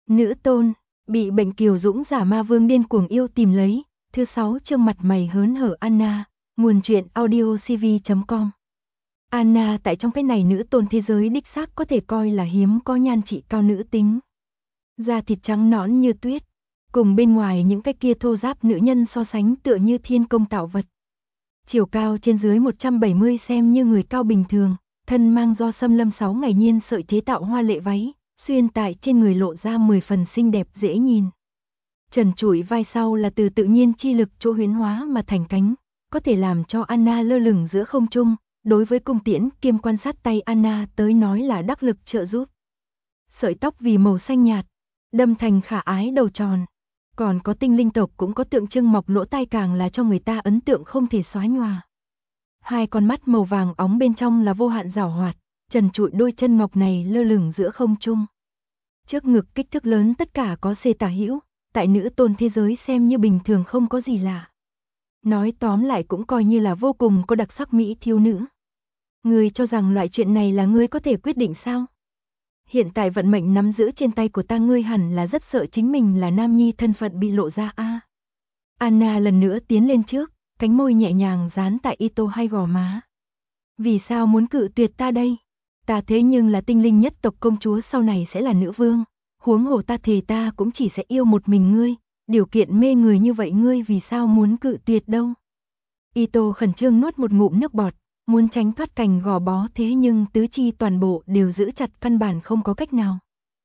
Nữ tôn, bị bệnh kiều dũng giả ma vương điên cuồng yêu tìm lấy, thứ 6 chương mặt mày hớn hở Anna, nguồn truyện audiocv.com. Anna tại trong cái này nữ tôn thế giới đích xác có thể coi là hiếm có nhan trị cao nữ tính. Da thịt trắng nõn như tuyết, cùng bên ngoài những cái kia thô ráp nữ nhân so sánh tựa như thiên công tạo vật. Chiều cao trên dưới 170 xem như người cao bình thường, thân mang do xâm lâm 6 ngày nhiên sợi chế tạo hoa lệ váy, xuyên tại trên người lộ ra 10 phần xinh đẹp dễ nhìn. Trần trụi vai sau là từ tự nhiên chi lực chỗ huyễn hóa mà thành cánh, có thể làm cho Anna lơ lửng giữa không trung, đối với cung tiễn kiêm quan sát tay Anna tới nói là đắc lực trợ giúp. Sợi tóc vì màu xanh nhạt, đâm thành khả ái đầu tròn, còn có tinh linh tộc cũng có tượng trưng mọc lỗ tai càng là cho người ta ấn tượng không thể xóa nhòa. Hai con mắt màu vàng óng bên trong là vô hạn giảo hoạt, trần trụi đôi chân ngọc này lơ lửng giữa không trung. Trước ngực kích thước lớn tất cả có xê tả hữu, tại nữ tôn thế giới xem như bình thường không có gì lạ. Nói tóm lại cũng coi như là vô cùng có đặc sắc mỹ thiếu nữ. Ngươi cho rằng loại chuyện này là ngươi có thể quyết định sao? Hiện tại vận mệnh nắm giữ trên tay của ta, ngươi hẳn là rất sợ chính mình là nam nhi thân phận bị lộ ra a. Anna lần nữa tiến lên trước, cánh môi nhẹ nhàng dán tại Ito hai gò má. Vì sao muốn cự tuyệt ta đây? Ta thế nhưng là tinh linh nhất tộc công chúa, sau này sẽ là nữ vương. Huống hồ ta thề ta cũng chỉ sẽ yêu một mình ngươi. Điều kiện mê người như vậy ngươi vì sao muốn cự tuyệt đâu? Ito khẩn trương nuốt một ngụm nước bọt, muốn tránh thoát cành gò bó, thế nhưng tứ chi toàn bộ đều giữ chặt, căn bản không có cách nào.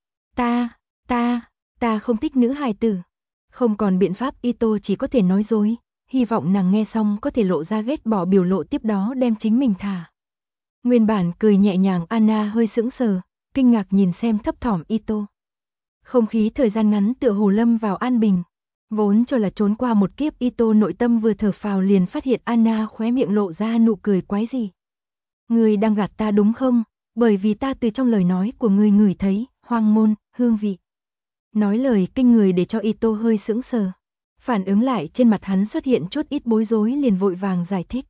Ta không thích nữ hài tử. Không còn biện pháp, Ito chỉ có thể nói dối, hy vọng nàng nghe xong có thể lộ ra ghét bỏ biểu lộ, tiếp đó đem chính mình thả. Nguyên bản cười nhẹ nhàng Anna hơi sững sờ, kinh ngạc nhìn xem thấp thỏm Ito. Không khí thời gian ngắn tựa hồ lâm vào an bình. Vốn cho là trốn qua một kiếp, Ito nội tâm vừa thở phào liền phát hiện Anna khóe miệng lộ ra nụ cười quái gì. Ngươi đang gạt ta đúng không? Bởi vì ta từ trong lời nói của ngươi ngửi thấy hoang môn hương vị. Nói lời kinh người để cho Ito hơi sững sờ. Phản ứng lại, trên mặt hắn xuất hiện chút ít bối rối, liền vội vàng giải thích.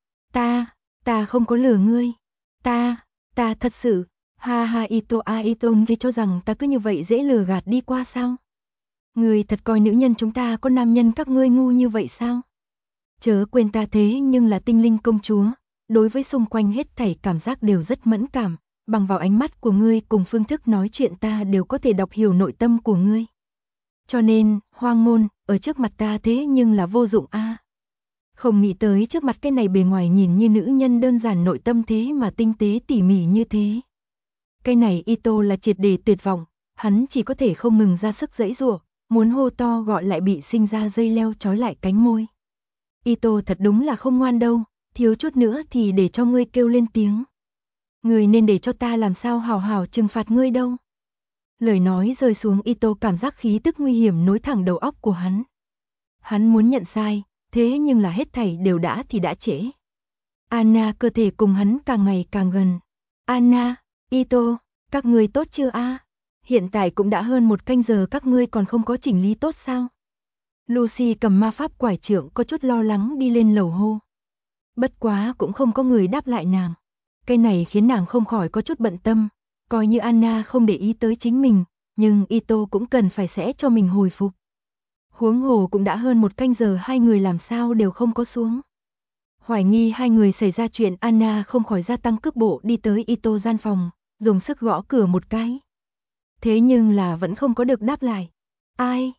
Ta không có lừa ngươi. Ta thật sự. Ha ha Ito Ito, ngươi cho rằng ta cứ như vậy dễ lừa gạt đi qua sao? Ngươi thật coi nữ nhân chúng ta có nam nhân các ngươi ngu như vậy sao? Chớ quên ta thế nhưng là tinh linh công chúa, đối với xung quanh hết thảy cảm giác đều rất mẫn cảm, bằng vào ánh mắt của ngươi cùng phương thức nói chuyện ta đều có thể đọc hiểu nội tâm của ngươi. Cho nên, hoang môn, ở trước mặt ta thế nhưng là vô dụng a. Không nghĩ tới trước mặt cái này bề ngoài nhìn như nữ nhân đơn giản, nội tâm thế mà tinh tế tỉ mỉ như thế. Cái này Ito là triệt để tuyệt vọng, hắn chỉ có thể không ngừng ra sức giãy giụa, muốn hô to gọi lại bị sinh ra dây leo trói lại cánh môi. Ito thật đúng là không ngoan đâu, thiếu chút nữa thì để cho ngươi kêu lên tiếng. Ngươi nên để cho ta làm sao hào hào trừng phạt ngươi đâu. Lời nói rơi xuống, Ito cảm giác khí tức nguy hiểm nối thẳng đầu óc của hắn. Hắn muốn nhận sai, thế nhưng là hết thảy đều đã thì đã trễ. Anna cơ thể cùng hắn càng ngày càng gần. Anna, Ito, các ngươi tốt chưa a? Hiện tại cũng đã hơn 1 canh giờ, các ngươi còn không có chỉnh lý tốt sao? Lucy cầm ma pháp quải trượng có chút lo lắng đi lên lầu hô. Bất quá cũng không có người đáp lại nàng. Cái này khiến nàng không khỏi có chút bận tâm, coi như Anna không để ý tới chính mình, nhưng Ito cũng cần phải sẽ cho mình hồi phục. Huống hồ cũng đã hơn 1 canh giờ, hai người làm sao đều không có xuống. Hoài nghi hai người xảy ra chuyện, Anna không khỏi gia tăng cước bộ đi tới Ito gian phòng, dùng sức gõ cửa một cái. Thế nhưng là vẫn không có được đáp lại. Ai?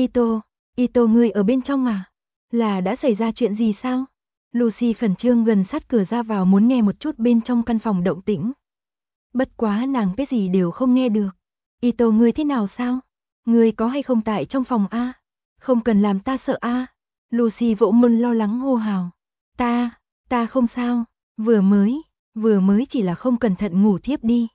Ito ngươi ở bên trong à? Là đã xảy ra chuyện gì sao? Lucy khẩn trương gần sát cửa ra vào muốn nghe một chút bên trong căn phòng động tĩnh. Bất quá nàng cái gì đều không nghe được. Ito ngươi thế nào sao? Ngươi có hay không tại trong phòng a? Không cần làm ta sợ a. Lucy vỗ mông lo lắng hô hào. Ta không sao, vừa mới chỉ là không cẩn thận ngủ thiếp đi.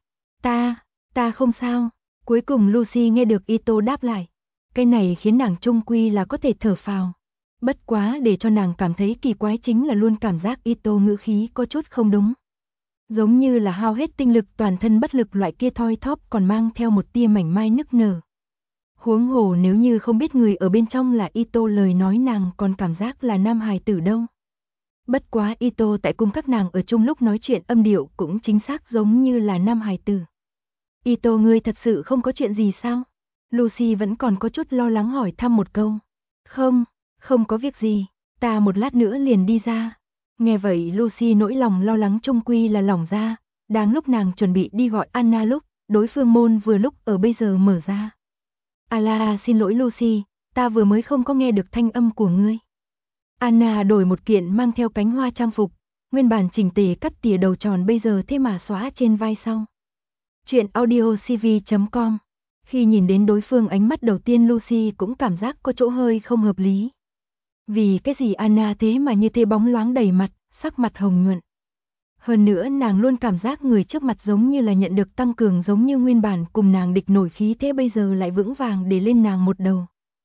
Ta không sao. Cuối cùng Lucy nghe được Ito đáp lại. Cái này khiến nàng chung quy là có thể thở phào. Bất quá để cho nàng cảm thấy kỳ quái chính là luôn cảm giác Ito ngữ khí có chút không đúng. Giống như là hao hết tinh lực, toàn thân bất lực loại kia, thoi thóp còn mang theo một tia mảnh mai nức nở. Huống hồ nếu như không biết người ở bên trong là Ito, lời nói nàng còn cảm giác là nam hài tử đâu. Bất quá Ito tại cùng các nàng ở chung lúc nói chuyện âm điệu cũng chính xác giống như là nam hài tử. Ito ngươi thật sự không có chuyện gì sao? Lucy vẫn còn có chút lo lắng hỏi thăm một câu. Không, không có việc gì, ta một lát nữa liền đi ra. Nghe vậy Lucy nỗi lòng lo lắng chung quy là lỏng ra, đang lúc nàng chuẩn bị đi gọi Anna lúc, đối phương môn vừa lúc ở bây giờ mở ra. Ala xin lỗi Lucy, ta vừa mới không có nghe được thanh âm của ngươi. Anna đổi một kiện mang theo cánh hoa trang phục, nguyên bản chỉnh tề cắt tỉa đầu tròn bây giờ thế mà xóa trên vai sau. Chuyện audiocv.com. Khi nhìn đến đối phương ánh mắt đầu tiên Lucy cũng cảm giác có chỗ hơi không hợp lý. Vì cái gì Anna thế mà như thế bóng loáng đầy mặt, sắc mặt hồng nhuận. Hơn nữa nàng luôn cảm giác người trước mặt giống như là nhận được tăng cường giống như nguyên bản cùng nàng địch nổi khí thế bây giờ lại vững vàng để lên nàng một đầu.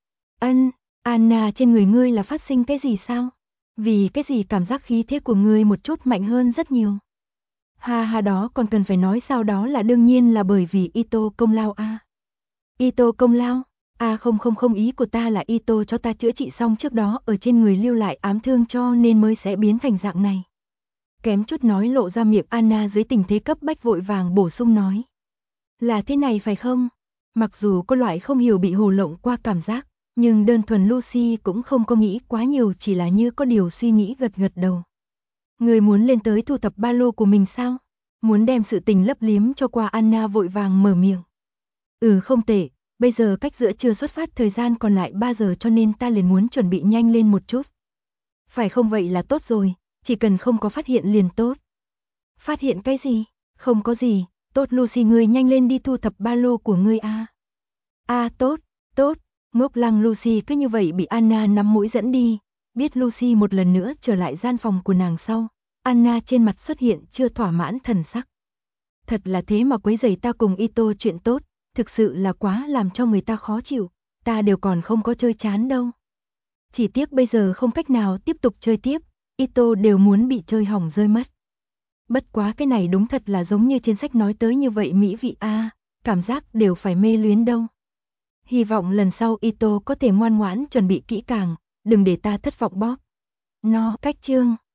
Anna trên người ngươi là phát sinh cái gì sao? Vì cái gì cảm giác khí thế của ngươi một chút mạnh hơn rất nhiều? Ha ha đó còn cần phải nói sao đó là đương nhiên là bởi vì Ito công lao a. Ito công lao? Không ý của ta là Ito cho ta chữa trị xong trước đó ở trên người lưu lại ám thương cho nên mới sẽ biến thành dạng này. Kém chút nói lộ ra miệng Anna dưới tình thế cấp bách vội vàng bổ sung nói. Là thế này phải không? Mặc dù có loại không hiểu bị hồ lộng qua cảm giác, nhưng đơn thuần Lucy cũng không có nghĩ quá nhiều chỉ là như có điều suy nghĩ gật gật đầu. Người muốn lên tới thu thập ba lô của mình sao? Muốn đem sự tình lấp liếm cho qua Anna vội vàng mở miệng. Không tệ, bây giờ cách giữa trưa xuất phát thời gian còn lại 3 giờ cho nên ta liền muốn chuẩn bị nhanh lên một chút. Phải không vậy là tốt rồi, chỉ cần không có phát hiện liền tốt. Phát hiện cái gì? Không có gì, tốt Lucy ngươi nhanh lên đi thu thập ba lô của ngươi a. Tốt, ngốc lăng Lucy cứ như vậy bị Anna nắm mũi dẫn đi, biết Lucy một lần nữa trở lại gian phòng của nàng sau, Anna trên mặt xuất hiện chưa thỏa mãn thần sắc. Thật là thế mà quấy rầy ta cùng Ito chuyện tốt, thực sự là quá làm cho người ta khó chịu, ta đều còn không có chơi chán đâu. Chỉ tiếc bây giờ không cách nào tiếp tục chơi tiếp, Ito đều muốn bị chơi hỏng rơi mất. Bất quá cái này đúng thật là giống như trên sách nói tới như vậy mỹ vị cảm giác đều phải mê luyến đâu. Hy vọng lần sau Ito có thể ngoan ngoãn chuẩn bị kỹ càng, đừng để ta thất vọng bóp. Cách chương